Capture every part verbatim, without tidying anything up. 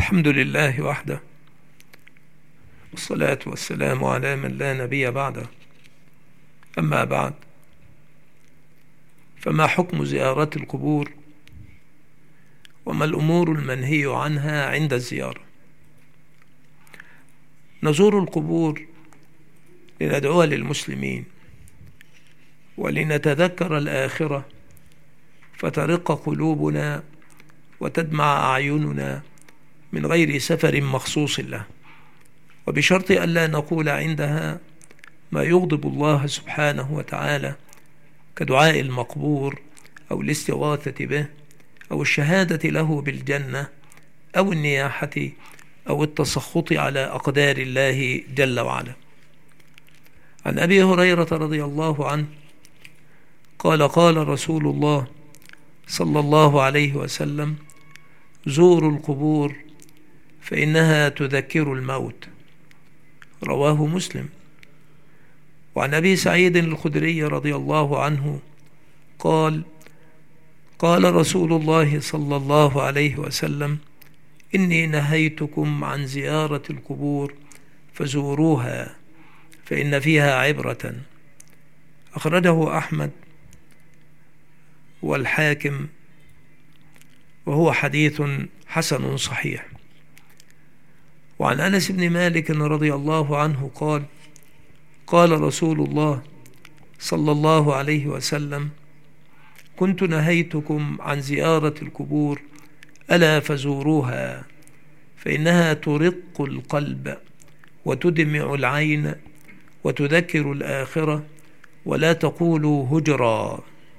الحمد لله وحده، والصلاة والسلام على من لا نبي بعده. أما بعد، فما حكم زيارة القبور؟ وما الأمور المنهي عنها عند الزيارة؟ نزور القبور لندعو للمسلمين ولنتذكر الآخرة، فترق قلوبنا وتدمع أعيننا من غير سفر مخصوص له، وبشرط ألا نقول عندها ما يغضب الله سبحانه وتعالى كدعاء المقبور أو الاستغاثة به أو الشهادة له بالجنة أو النياحة أو التسخط على أقدار الله جل وعلا. عن أبي هريرة رضي الله عنه قال: قال رسول الله صلى الله عليه وسلم: زوروا القبور فإنها تذكر الموت. رواه مسلم. وعن أبي سعيد الخدري رضي الله عنه قال: قال رسول الله صلى الله عليه وسلم: إني نهيتكم عن زيارة القبور فزوروها فإن فيها عبرة. أخرجه أحمد والحاكم، وهو حديث حسن صحيح. وعن أنس بن مالك رضي الله عنه قال: قال رسول الله صلى الله عليه وسلم: كنت نهيتكم عن زيارة القبور ألا فزوروها فإنها ترق القلب وتدمع العين وتذكر الآخرة ولا تقولوا هجرا.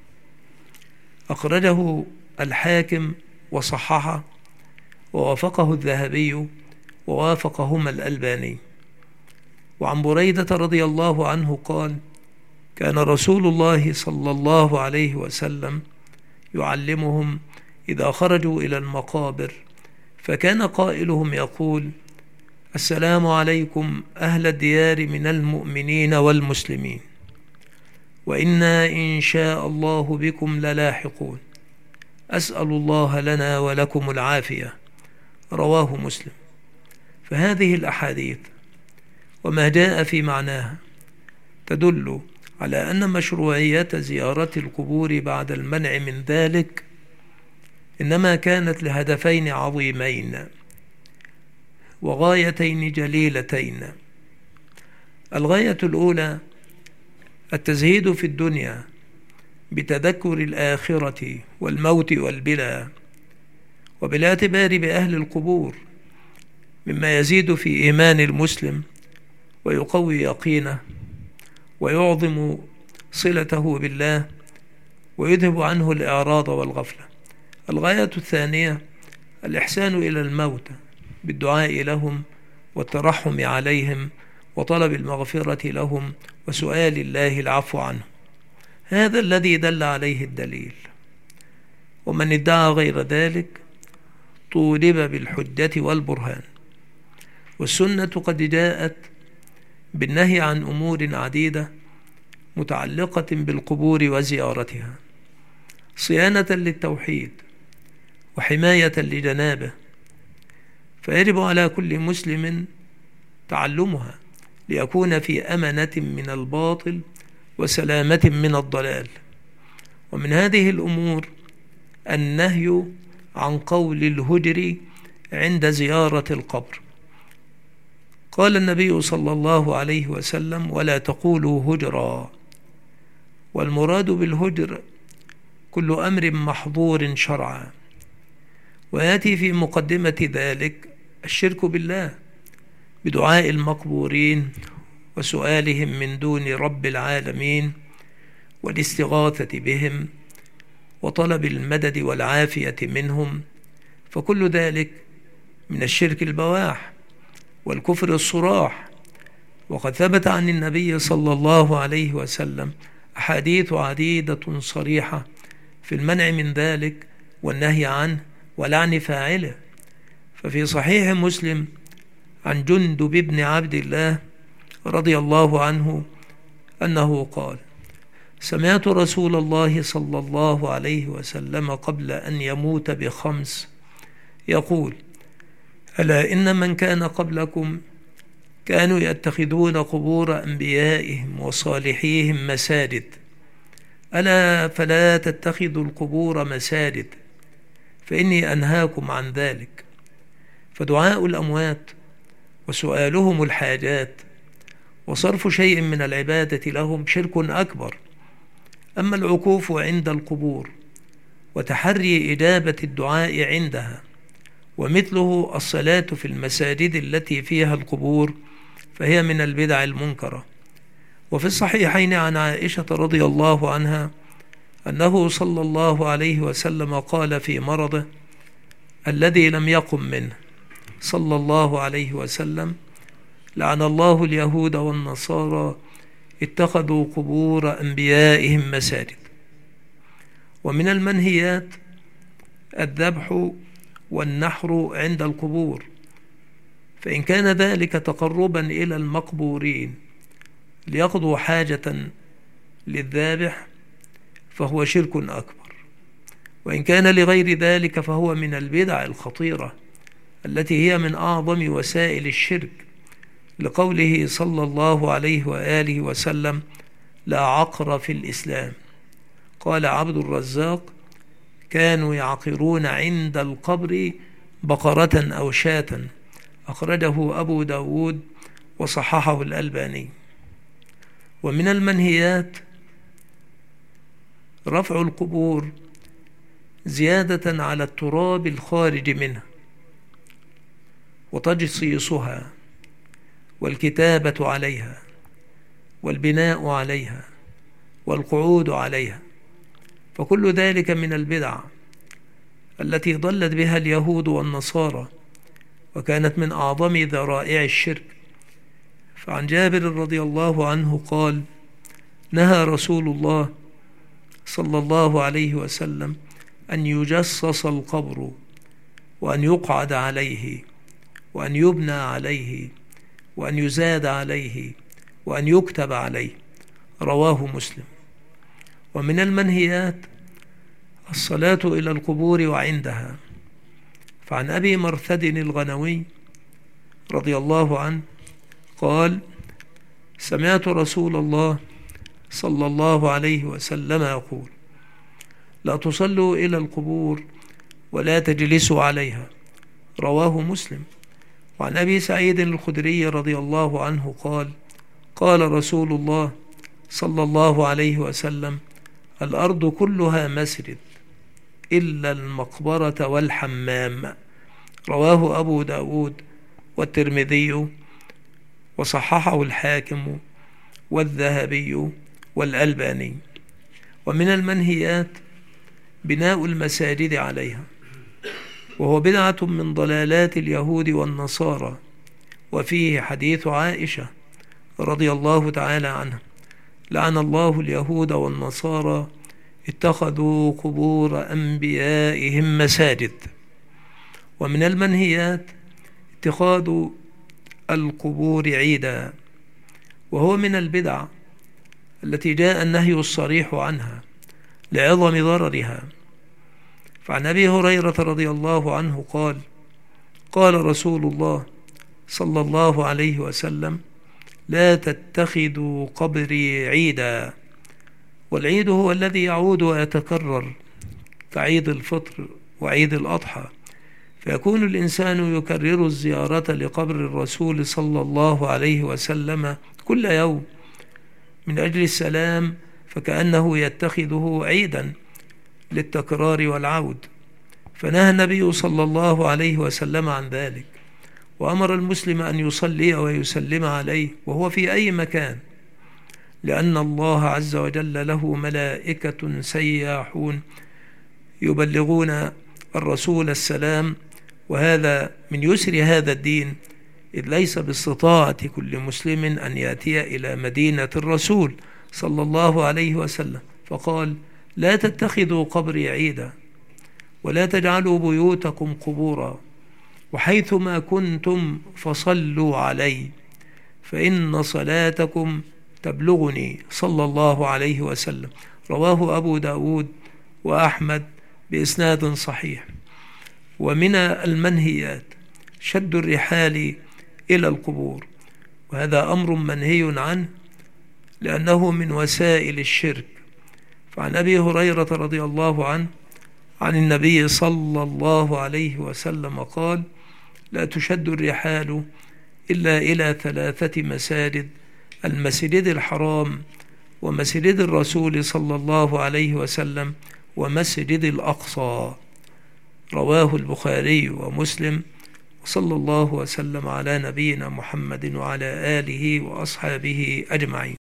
أخرجه الحاكم وصححه، ووافقه الذهبي ووافقهما الألباني. وعن بريدة رضي الله عنه قال: كان رسول الله صلى الله عليه وسلم يعلمهم إذا خرجوا إلى المقابر، فكان قائلهم يقول: السلام عليكم أهل الديار من المؤمنين والمسلمين، وإنا إن شاء الله بكم للاحقون، أسأل الله لنا ولكم العافية. رواه مسلم. فهذه الأحاديث وما جاء في معناها تدل على أن مشروعية زيارة القبور بعد المنع من ذلك إنما كانت لهدفين عظيمين وغايتين جليلتين. الغاية الأولى التزهيد في الدنيا بتذكر الآخرة والموت والبلاء، وبالاعتبار بأهل القبور مما يزيد في إيمان المسلم ويقوي يقينه ويعظم صلته بالله ويذهب عنه الإعراض والغفلة. الغاية الثانية الإحسان إلى الموتى بالدعاء لهم والترحم عليهم وطلب المغفرة لهم وسؤال الله العفو عنهم. هذا الذي دل عليه الدليل، ومن ادعى غير ذلك طولب بالحجة والبرهان. والسنة قد جاءت بالنهي عن أمور عديدة متعلقة بالقبور وزيارتها، صيانة للتوحيد وحماية لجنابه، فيجب على كل مسلم تعلمها ليكون في أمنة من الباطل وسلامة من الضلال. ومن هذه الأمور النهي عن قول الهجر عند زيارة القبر. قال النبي صلى الله عليه وسلم: ولا تقولوا هجرا. والمراد بالهجر كل أمر محظور شرعا، ويأتي في مقدمة ذلك الشرك بالله بدعاء المقبورين وسؤالهم من دون رب العالمين والاستغاثة بهم وطلب المدد والعافية منهم، فكل ذلك من الشرك البواح والكفر الصراح. وقد ثبت عن النبي صلى الله عليه وسلم أحاديث عديدة صريحة في المنع من ذلك والنهي عنه ولعن فاعله. ففي صحيح مسلم عن جندب بن عبد الله رضي الله عنه أنه قال: سمعت رسول الله صلى الله عليه وسلم قبل أن يموت بخمس يقول: ألا إن من كان قبلكم كانوا يتخذون قبور أنبيائهم وصالحيهم مساجد، ألا فلا تتخذوا القبور مساجد فإني أنهاكم عن ذلك. فدعاء الأموات وسؤالهم الحاجات وصرف شيء من العبادة لهم شرك أكبر. أما العكوف عند القبور وتحري إجابة الدعاء عندها ومثله الصلاة في المساجد التي فيها القبور فهي من البدع المنكرة. وفي الصحيحين عن عائشة رضي الله عنها أنه صلى الله عليه وسلم قال في مرضه الذي لم يقم منه صلى الله عليه وسلم: لعن الله اليهود والنصارى اتخذوا قبور أنبيائهم مساجد. ومن المنهيات الذبح والنحر عند القبور، فإن كان ذلك تقربا إلى المقبورين ليقضوا حاجة للذابح فهو شرك أكبر، وإن كان لغير ذلك فهو من البدع الخطيرة التي هي من أعظم وسائل الشرك، لقوله صلى الله عليه وآله وسلم: لا عقر في الإسلام. قال عبد الرزاق: كانوا يعقرون عند القبر بقرة أو شاة، أخرجه أبو داود وصححه الألباني. ومن المنهيات رفع القبور زيادة على التراب الخارج منها وتجصيصها والكتابة عليها والبناء عليها والقعود عليها، فكل ذلك من البدع التي ضلت بها اليهود والنصارى وكانت من أعظم ذرائع الشرك. فعن جابر رضي الله عنه قال: نهى رسول الله صلى الله عليه وسلم أن يجصص القبر وأن يقعد عليه وأن يبنى عليه وأن يزاد عليه وأن يكتب عليه، رواه مسلم. ومن المنهيات الصلاة إلى القبور وعندها، فعن أبي مرثد الغنوي رضي الله عنه قال: سمعت رسول الله صلى الله عليه وسلم يقول: لا تصلوا إلى القبور ولا تجلسوا عليها، رواه مسلم. وعن أبي سعيد الخدري رضي الله عنه قال: قال رسول الله صلى الله عليه وسلم: الأرض كلها مسجد إلا المقبرة والحمام، رواه أبو داود والترمذي وصححه الحاكم والذهبي والألباني. ومن المنهيات بناء المساجد عليها، وهو بدعة من ضلالات اليهود والنصارى، وفيه حديث عائشة رضي الله تعالى عنها: لعن الله اليهود والنصارى اتخذوا قبور أنبيائهم مساجد. ومن المنهيات اتخاذ القبور عيدا، وهو من البدع التي جاء النهي الصريح عنها لعظم ضررها. فعن أبي هريرة رضي الله عنه قال: قال رسول الله صلى الله عليه وسلم: لا تتخذوا قبري عيدا. والعيد هو الذي يعود ويتكرر كعيد الفطر وعيد الأضحى، فيكون الإنسان يكرر الزيارة لقبر الرسول صلى الله عليه وسلم كل يوم من أجل السلام، فكأنه يتخذه عيدا للتكرار والعود. فنهى النبي صلى الله عليه وسلم عن ذلك، وأمر المسلم أن يصلي ويسلم عليه وهو في أي مكان، لأن الله عز وجل له ملائكة سياحون يبلغون الرسول السلام، وهذا من يسر هذا الدين، إذ ليس باستطاعة كل مسلم أن يأتي إلى مدينة الرسول صلى الله عليه وسلم. فقال: لا تتخذوا قبري عيدا ولا تجعلوا بيوتكم قبورا، وحيثما كنتم فصلوا علي فإن صلاتكم تبلغني صلى الله عليه وسلم، رواه أبو داود وأحمد بإسناد صحيح. ومن المنهيات شد الرحال إلى القبور، وهذا أمر منهي عنه لأنه من وسائل الشرك. فعن أبي هريرة رضي الله عنه عن النبي صلى الله عليه وسلم قال: لا تشد الرحال إلا إلى ثلاثة مساجد: المسجد الحرام، ومسجد الرسول صلى الله عليه وسلم، ومسجد الأقصى. رواه البخاري ومسلم. وصلى الله وسلم على نبينا محمد وعلى آله وأصحابه أجمعين.